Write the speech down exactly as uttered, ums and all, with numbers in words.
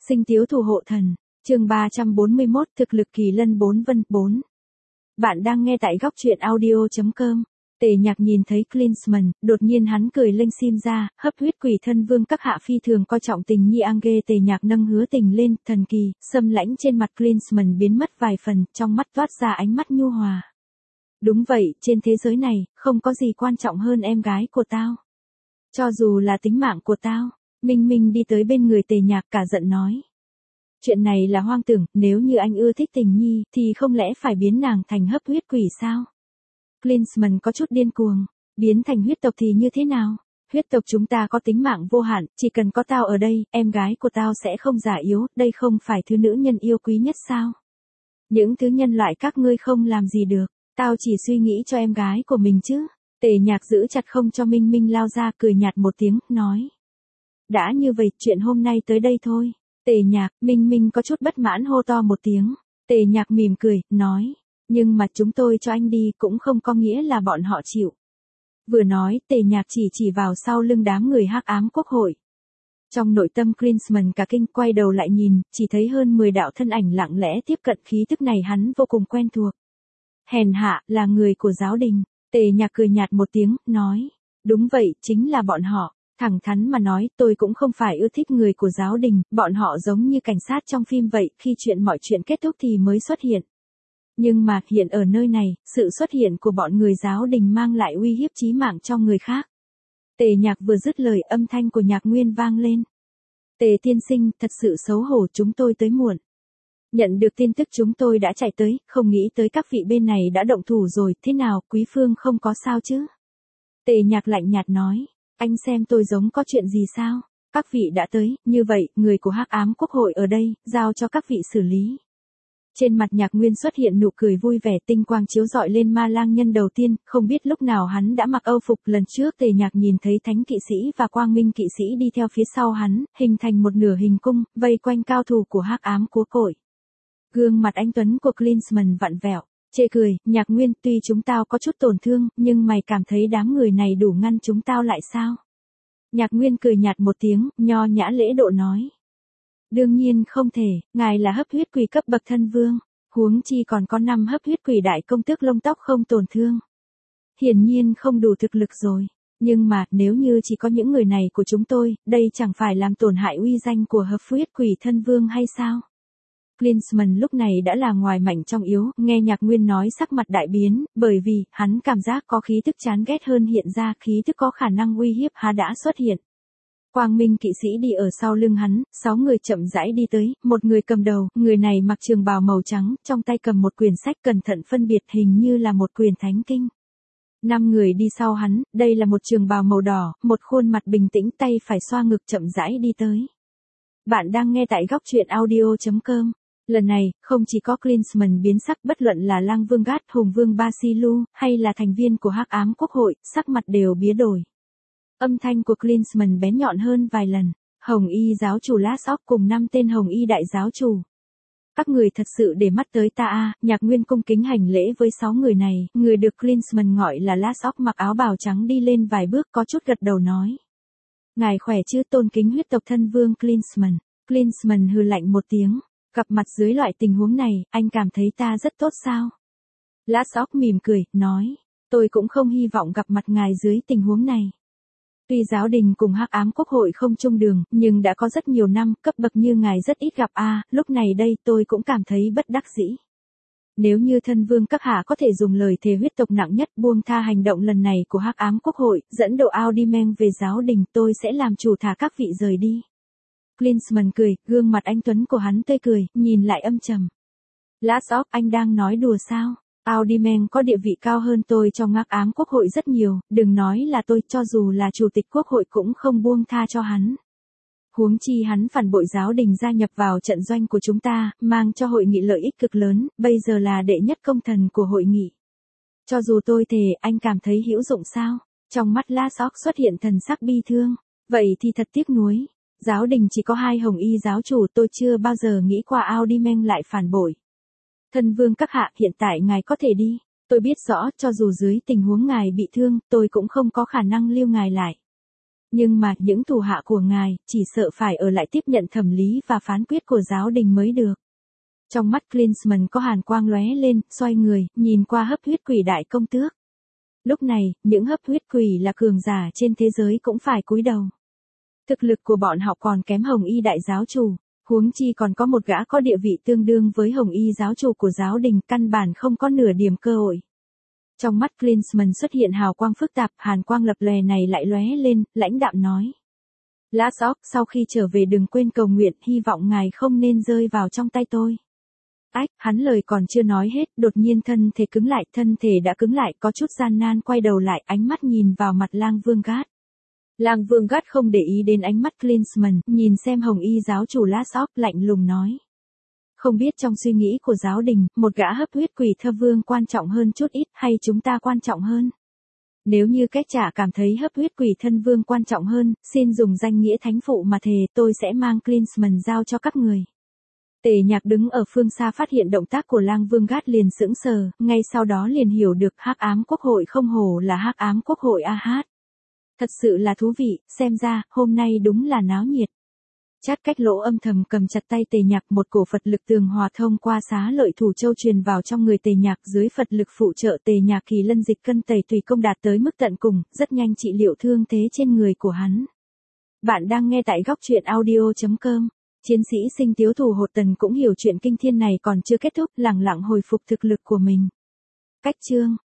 Sinh tiếu thủ hộ thần, chương ba trăm bốn mươi mốt thực lực kỳ lân bốn vân bốn. Bạn đang nghe tại góc truyện audio.com. Tề Nhạc nhìn thấy Klinsmann, đột nhiên hắn cười lênh sim ra, hấp huyết quỷ thân vương các hạ phi thường coi trọng tình nhi Ange. Tề Nhạc nâng hứa tình lên, thần kỳ, xâm lãnh trên mặt Klinsmann biến mất vài phần, trong mắt toát ra ánh mắt nhu hòa. Đúng vậy, trên thế giới này, không có gì quan trọng hơn em gái của tao. Cho dù là tính mạng của tao. Minh Minh đi tới bên người Tề Nhạc cả giận nói. Chuyện này là hoang tưởng, nếu như anh ưa thích tình nhi, thì không lẽ phải biến nàng thành hấp huyết quỷ sao? Klinsmann có chút điên cuồng, biến thành huyết tộc thì như thế nào? Huyết tộc chúng ta có tính mạng vô hạn, chỉ cần có tao ở đây, em gái của tao sẽ không già yếu, đây không phải thứ nữ nhân yêu quý nhất sao? Những thứ nhân loại các ngươi không làm gì được, tao chỉ suy nghĩ cho em gái của mình chứ. Tề Nhạc giữ chặt không cho Minh Minh lao ra, cười nhạt một tiếng, nói. Đã như vậy, chuyện hôm nay tới đây thôi. Tề Nhạc, Minh Minh có chút bất mãn hô to một tiếng. Tề Nhạc mỉm cười, nói. Nhưng mà chúng tôi cho anh đi cũng không có nghĩa là bọn họ chịu. Vừa nói, Tề Nhạc chỉ chỉ vào sau lưng đám người hắc ám quốc hội. Trong nội tâm Klinsmann cả kinh, quay đầu lại nhìn, chỉ thấy hơn mười đạo thân ảnh lặng lẽ tiếp cận. Khí tức này hắn vô cùng quen thuộc. Hèn hạ, là người của giáo đình. Tề Nhạc cười nhạt một tiếng, nói. Đúng vậy, chính là bọn họ. Thẳng thắn mà nói, tôi cũng không phải ưa thích người của giáo đình, bọn họ giống như cảnh sát trong phim vậy, khi chuyện mọi chuyện kết thúc thì mới xuất hiện. Nhưng mà, hiện ở nơi này, sự xuất hiện của bọn người giáo đình mang lại uy hiếp chí mạng cho người khác. Tề Nhạc vừa dứt lời, âm thanh của Nhạc Nguyên vang lên. Tề tiên sinh, thật sự xấu hổ, chúng tôi tới muộn. Nhận được tin tức chúng tôi đã chạy tới, không nghĩ tới các vị bên này đã động thủ rồi, thế nào, Quý Phương không có sao chứ? Tề Nhạc lạnh nhạt nói. Anh xem tôi giống có chuyện gì sao? Các vị đã tới, như vậy, người của hắc ám quốc hội ở đây, giao cho các vị xử lý. Trên mặt Nhạc Nguyên xuất hiện nụ cười vui vẻ, tinh quang chiếu rọi lên ma lang nhân đầu tiên, không biết lúc nào hắn đã mặc âu phục. Lần trước Tề Nhạc nhìn thấy thánh kỵ sĩ và quang minh kỵ sĩ đi theo phía sau hắn, hình thành một nửa hình cung, vây quanh cao thủ của hắc ám quốc hội. Gương mặt anh tuấn của Klinsmann vặn vẹo. Chê cười, Nhạc Nguyên, tuy chúng tao có chút tổn thương, nhưng mày cảm thấy đám người này đủ ngăn chúng tao lại sao? Nhạc Nguyên cười nhạt một tiếng, nho nhã lễ độ nói. Đương nhiên không thể, ngài là hấp huyết quỷ cấp bậc thân vương, huống chi còn có năm hấp huyết quỷ đại công tước lông tóc không tổn thương. Hiển nhiên không đủ thực lực rồi, nhưng mà nếu như chỉ có những người này của chúng tôi, đây chẳng phải làm tổn hại uy danh của hấp huyết quỷ thân vương hay sao? Klinsmann lúc này đã là ngoài mạnh trong yếu, nghe Nhạc Nguyên nói sắc mặt đại biến, bởi vì, hắn cảm giác có khí tức chán ghét hơn hiện ra, khí tức có khả năng uy hiếp hắn đã xuất hiện. Quang Minh kỵ sĩ đi ở sau lưng hắn, sáu người chậm rãi đi tới, một người cầm đầu, người này mặc trường bào màu trắng, trong tay cầm một quyển sách cẩn thận phân biệt hình như là một quyển thánh kinh. Năm người đi sau hắn, đây là một trường bào màu đỏ, một khuôn mặt bình tĩnh tay phải xoa ngực chậm rãi đi tới. Bạn đang nghe tại góc truyện audio.com. Lần này, không chỉ có Klinsmann biến sắc, bất luận là Lang Vương Gát, Hùng Vương Basilu, hay là thành viên của hắc ám quốc hội, sắc mặt đều biến đổi. Âm thanh của Klinsmann bén nhọn hơn vài lần. Hồng y giáo chủ Lasok cùng năm tên hồng y đại giáo chủ. Các người thật sự để mắt tới ta à? Nhạc Nguyên cung kính hành lễ với sáu người này, người được Klinsmann gọi là Lasok mặc áo bào trắng đi lên vài bước có chút gật đầu nói. Ngài khỏe chứ, tôn kính huyết tộc thân vương Klinsmann. Klinsmann hừ lạnh một tiếng. Gặp mặt dưới loại tình huống này, anh cảm thấy ta rất tốt sao? Lasok mỉm cười, nói, tôi cũng không hy vọng gặp mặt ngài dưới tình huống này. Tuy giáo đình cùng hắc ám quốc hội không chung đường, nhưng đã có rất nhiều năm, cấp bậc như ngài rất ít gặp a. À, lúc này đây tôi cũng cảm thấy bất đắc dĩ. Nếu như thân vương các hạ có thể dùng lời thề huyết tộc nặng nhất buông tha hành động lần này của hắc ám quốc hội, dẫn độ Audimen về giáo đình, tôi sẽ làm chủ thả các vị rời đi. Klinsmann cười, gương mặt anh tuấn của hắn tươi cười, nhìn lại âm trầm. Lasok, anh đang nói đùa sao? Audimen có địa vị cao hơn tôi trong hắc ám quốc hội rất nhiều, đừng nói là tôi, cho dù là chủ tịch quốc hội cũng không buông tha cho hắn. Huống chi hắn phản bội giáo đình gia nhập vào trận doanh của chúng ta, mang cho hội nghị lợi ích cực lớn, bây giờ là đệ nhất công thần của hội nghị. Cho dù tôi thề, anh cảm thấy hữu dụng sao? Trong mắt Lasok xuất hiện thần sắc bi thương. Vậy thì thật tiếc nuối. Giáo đình chỉ có hai hồng y giáo chủ, tôi chưa bao giờ nghĩ qua Audimen lại phản bội. Thân vương các hạ, hiện tại ngài có thể đi. Tôi biết rõ, cho dù dưới tình huống ngài bị thương, tôi cũng không có khả năng lưu ngài lại. Nhưng mà những thủ hạ của ngài chỉ sợ phải ở lại tiếp nhận thẩm lý và phán quyết của giáo đình mới được. Trong mắt Klinsmann có hàn quang lóe lên, xoay người, nhìn qua hấp huyết quỷ đại công tước. Lúc này, những hấp huyết quỷ là cường giả trên thế giới cũng phải cúi đầu. Thực lực của bọn họ còn kém Hồng Y đại giáo chủ, huống chi còn có một gã có địa vị tương đương với Hồng Y giáo chủ của giáo đình, căn bản không có nửa điểm cơ hội. Trong mắt Klinsmann xuất hiện hào quang phức tạp, hàn quang lập lòe này lại lóe lên, lãnh đạm nói. Lasok, sau khi trở về đừng quên cầu nguyện, hy vọng ngài không nên rơi vào trong tay tôi. Ách, hắn lời còn chưa nói hết, đột nhiên thân thể cứng lại, thân thể đã cứng lại, có chút gian nan quay đầu lại, ánh mắt nhìn vào mặt Lang Vương Gát. Lang Vương Gát không để ý đến ánh mắt Klinsmann, nhìn xem Hồng Y giáo chủ Lasok, lạnh lùng nói. Không biết trong suy nghĩ của giáo đình, một gã hấp huyết quỷ thơ vương quan trọng hơn chút ít, hay chúng ta quan trọng hơn? Nếu như cách trả cảm thấy hấp huyết quỷ thân vương quan trọng hơn, xin dùng danh nghĩa thánh phụ mà thề, tôi sẽ mang Klinsmann giao cho các người. Tề Nhạc đứng ở phương xa phát hiện động tác của Lang Vương Gát liền sững sờ, ngay sau đó liền hiểu được Hắc Ám Quốc hội không hổ là Hắc Ám Quốc hội a hát. Thật sự là thú vị, xem ra, hôm nay đúng là náo nhiệt. Chát Cách Lỗ âm thầm cầm chặt tay Tề Nhạc, một cổ Phật lực tường hòa thông qua xá lợi thủ châu truyền vào trong người Tề Nhạc, dưới Phật lực phụ trợ Tề Nhạc kỳ lân dịch cân tẩy tùy công đạt tới mức tận cùng, rất nhanh trị liệu thương thế trên người của hắn. Bạn đang nghe tại góc truyện audio chấm com. Chiến sĩ Sinh Tiếu Thủ Hột Tần cũng hiểu chuyện kinh thiên này còn chưa kết thúc, lẳng lặng hồi phục thực lực của mình. Cách chương